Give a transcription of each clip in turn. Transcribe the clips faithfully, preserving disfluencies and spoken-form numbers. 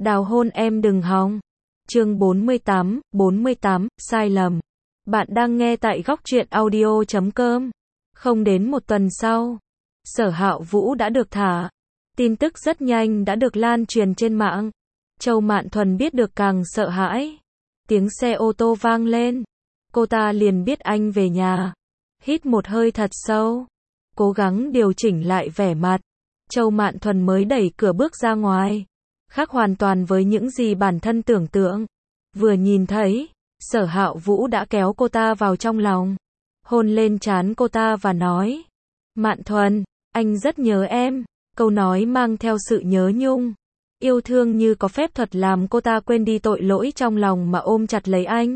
Đào hôn em đừng hòng. Chương bốn mươi tám, bốn mươi tám, sai lầm. Bạn đang nghe tại góc truyện audio chấm com. Không đến một tuần sau, Sở Hạo Vũ đã được thả. Tin tức rất nhanh đã được lan truyền trên mạng. Châu Mạn Thuần biết được càng sợ hãi. Tiếng xe ô tô vang lên. Cô ta liền biết anh về nhà. Hít một hơi thật sâu. Cố gắng điều chỉnh lại vẻ mặt. Châu Mạn Thuần mới đẩy cửa bước ra ngoài. Khác hoàn toàn với những gì bản thân tưởng tượng. Vừa nhìn thấy, Sở Hạo Vũ đã kéo cô ta vào trong lòng. Hôn lên trán cô ta và nói. Mạn Thuần, anh rất nhớ em. Câu nói mang theo sự nhớ nhung. Yêu thương như có phép thuật làm cô ta quên đi tội lỗi trong lòng mà ôm chặt lấy anh.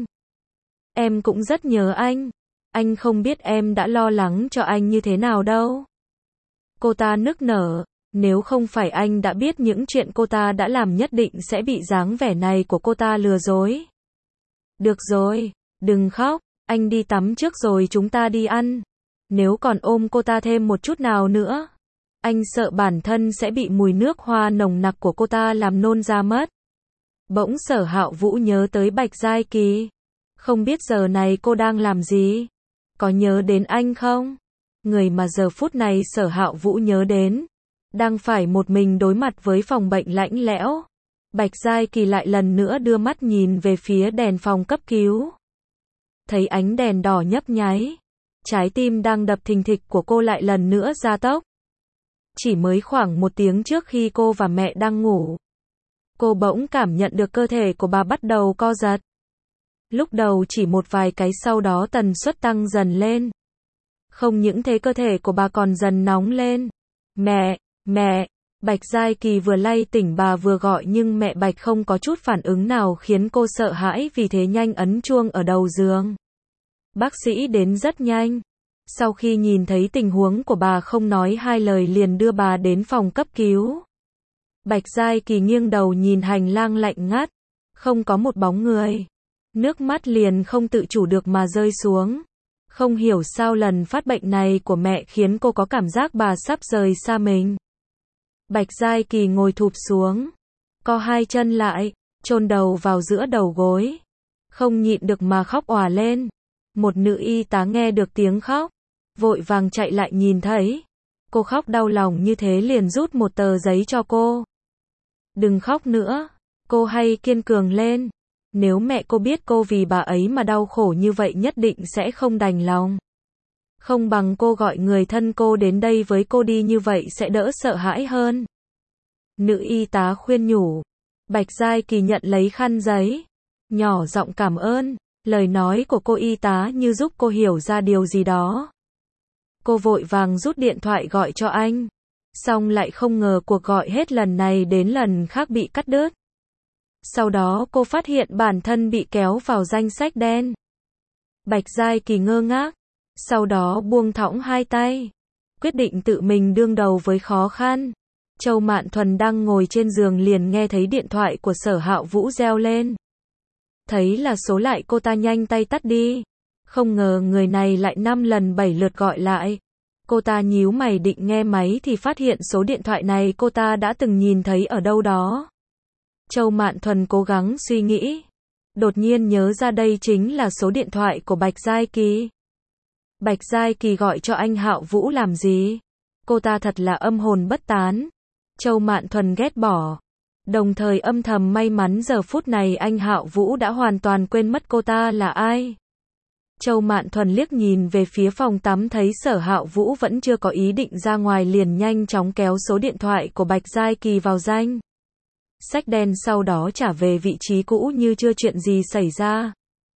Em cũng rất nhớ anh. Anh không biết em đã lo lắng cho anh như thế nào đâu. Cô ta nức nở. Nếu không phải anh đã biết những chuyện cô ta đã làm nhất định sẽ bị dáng vẻ này của cô ta lừa dối. Được rồi, đừng khóc, anh đi tắm trước rồi chúng ta đi ăn. Nếu còn ôm cô ta thêm một chút nào nữa, anh sợ bản thân sẽ bị mùi nước hoa nồng nặc của cô ta làm nôn ra mất. Bỗng Sở Hạo Vũ nhớ tới Bạch Giai Kỳ. Không biết giờ này cô đang làm gì? Có nhớ đến anh không? Người mà giờ phút này Sở Hạo Vũ nhớ đến đang phải một mình đối mặt với phòng bệnh lạnh lẽo. Bạch Giai Kỳ lại lần nữa đưa mắt nhìn về phía đèn phòng cấp cứu. Thấy ánh đèn đỏ nhấp nháy, trái tim đang đập thình thịch của cô lại lần nữa gia tốc. Chỉ mới khoảng một tiếng trước khi cô và mẹ đang ngủ, cô bỗng cảm nhận được cơ thể của bà bắt đầu co giật. Lúc đầu chỉ một vài cái, sau đó tần suất tăng dần lên. Không những thế, cơ thể của bà còn dần nóng lên. Mẹ, mẹ, Bạch Giai Kỳ vừa lay tỉnh bà vừa gọi nhưng mẹ Bạch không có chút phản ứng nào khiến cô sợ hãi, vì thế nhanh ấn chuông ở đầu giường. Bác sĩ đến rất nhanh. Sau khi nhìn thấy tình huống của bà không nói hai lời liền đưa bà đến phòng cấp cứu. Bạch Giai Kỳ nghiêng đầu nhìn hành lang lạnh ngắt. Không có một bóng người. Nước mắt liền không tự chủ được mà rơi xuống. Không hiểu sao lần phát bệnh này của mẹ khiến cô có cảm giác bà sắp rời xa mình. Bạch Giai Kỳ ngồi thụp xuống, co hai chân lại, chôn đầu vào giữa đầu gối. Không nhịn được mà khóc òa lên. Một nữ y tá nghe được tiếng khóc, vội vàng chạy lại nhìn thấy cô khóc đau lòng như thế liền rút một tờ giấy cho cô. Đừng khóc nữa, cô hay kiên cường lên. Nếu mẹ cô biết cô vì bà ấy mà đau khổ như vậy nhất định sẽ không đành lòng. Không bằng cô gọi người thân cô đến đây với cô đi, như vậy sẽ đỡ sợ hãi hơn. Nữ y tá khuyên nhủ. Bạch Giai Kỳ nhận lấy khăn giấy, nhỏ giọng cảm ơn. Lời nói của cô y tá như giúp cô hiểu ra điều gì đó. Cô vội vàng rút điện thoại gọi cho anh. Xong lại không ngờ cuộc gọi hết lần này đến lần khác bị cắt đứt. Sau đó cô phát hiện bản thân bị kéo vào danh sách đen. Bạch Giai Kỳ ngơ ngác. Sau đó buông thõng hai tay, quyết định tự mình đương đầu với khó khăn. Châu Mạn Thuần đang ngồi trên giường liền nghe thấy điện thoại của Sở Hạo Vũ reo lên. Thấy là số lại cô ta nhanh tay tắt đi. Không ngờ người này lại năm lần bảy lượt gọi lại. Cô ta nhíu mày định nghe máy thì phát hiện số điện thoại này cô ta đã từng nhìn thấy ở đâu đó. Châu Mạn Thuần cố gắng suy nghĩ. Đột nhiên nhớ ra đây chính là số điện thoại của Bạch Giai Kỳ. Bạch Giai Kỳ gọi cho anh Hạo Vũ làm gì? Cô ta thật là âm hồn bất tán. Châu Mạn Thuần ghét bỏ. Đồng thời âm thầm may mắn giờ phút này anh Hạo Vũ đã hoàn toàn quên mất cô ta là ai. Châu Mạn Thuần liếc nhìn về phía phòng tắm thấy Sở Hạo Vũ vẫn chưa có ý định ra ngoài liền nhanh chóng kéo số điện thoại của Bạch Giai Kỳ vào danh sách đen, sau đó trả về vị trí cũ như chưa chuyện gì xảy ra.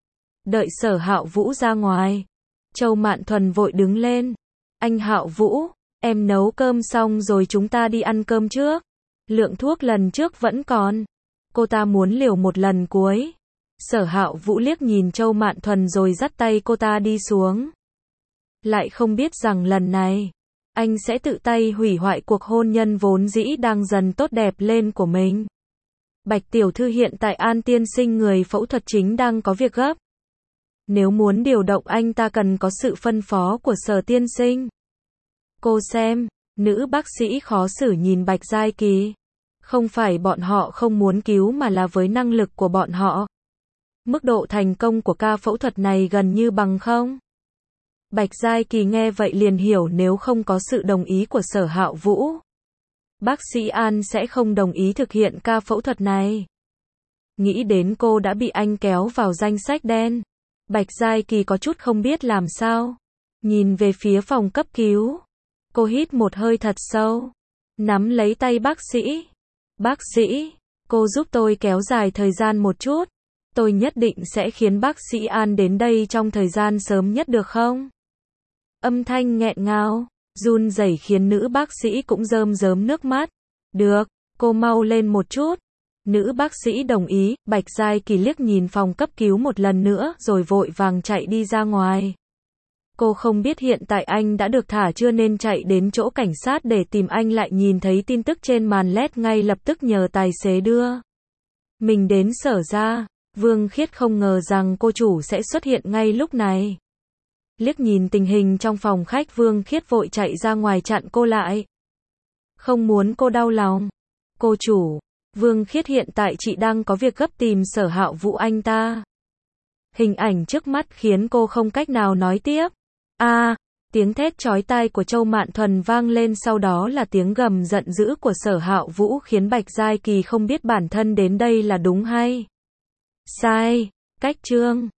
Đợi Sở Hạo Vũ ra ngoài, Châu Mạn Thuần vội đứng lên. Anh Hạo Vũ, em nấu cơm xong rồi chúng ta đi ăn cơm trước. Lượng thuốc lần trước vẫn còn. Cô ta muốn liều một lần cuối. Sở Hạo Vũ liếc nhìn Châu Mạn Thuần rồi dắt tay cô ta đi xuống. Lại không biết rằng lần này, anh sẽ tự tay hủy hoại cuộc hôn nhân vốn dĩ đang dần tốt đẹp lên của mình. Bạch tiểu thư, hiện tại An tiên sinh người phẫu thuật chính đang có việc gấp. Nếu muốn điều động anh ta cần có sự phân phó của Sở tiên sinh. Cô xem, nữ bác sĩ khó xử nhìn Bạch Giai Kỳ. Không phải bọn họ không muốn cứu mà là với năng lực của bọn họ. Mức độ thành công của ca phẫu thuật này gần như bằng không. Bạch Giai Kỳ nghe vậy liền hiểu nếu không có sự đồng ý của Sở Hạo Vũ, bác sĩ An sẽ không đồng ý thực hiện ca phẫu thuật này. Nghĩ đến cô đã bị anh kéo vào danh sách đen, Bạch Giai Kỳ có chút không biết làm sao. Nhìn về phía phòng cấp cứu, cô hít một hơi thật sâu, nắm lấy tay bác sĩ. Bác sĩ, cô giúp tôi kéo dài thời gian một chút. Tôi nhất định sẽ khiến bác sĩ An đến đây trong thời gian sớm nhất được không? Âm thanh nghẹn ngào, run rẩy khiến nữ bác sĩ cũng rơm rớm nước mắt. Được, cô mau lên một chút. Nữ bác sĩ đồng ý. Bạch Giai Kỳ liếc nhìn phòng cấp cứu một lần nữa rồi vội vàng chạy đi ra ngoài. Cô không biết hiện tại anh đã được thả chưa nên chạy đến chỗ cảnh sát để tìm anh, lại nhìn thấy tin tức trên màn led ngay lập tức nhờ tài xế đưa mình đến Sở ra. Vương Khiết không ngờ rằng cô chủ sẽ xuất hiện ngay lúc này. Liếc nhìn tình hình trong phòng khách, Vương Khiết vội chạy ra ngoài chặn cô lại. Không muốn cô đau lòng. Cô chủ, Vương Khiết hiện tại chị đang có việc gấp tìm Sở Hạo Vũ anh ta. Hình ảnh trước mắt khiến cô không cách nào nói tiếp. A, à, tiếng thét chói tai của Châu Mạn Thuần vang lên, sau đó là tiếng gầm giận dữ của Sở Hạo Vũ khiến Bạch Giai Kỳ không biết bản thân đến đây là đúng hay sai. Cách chương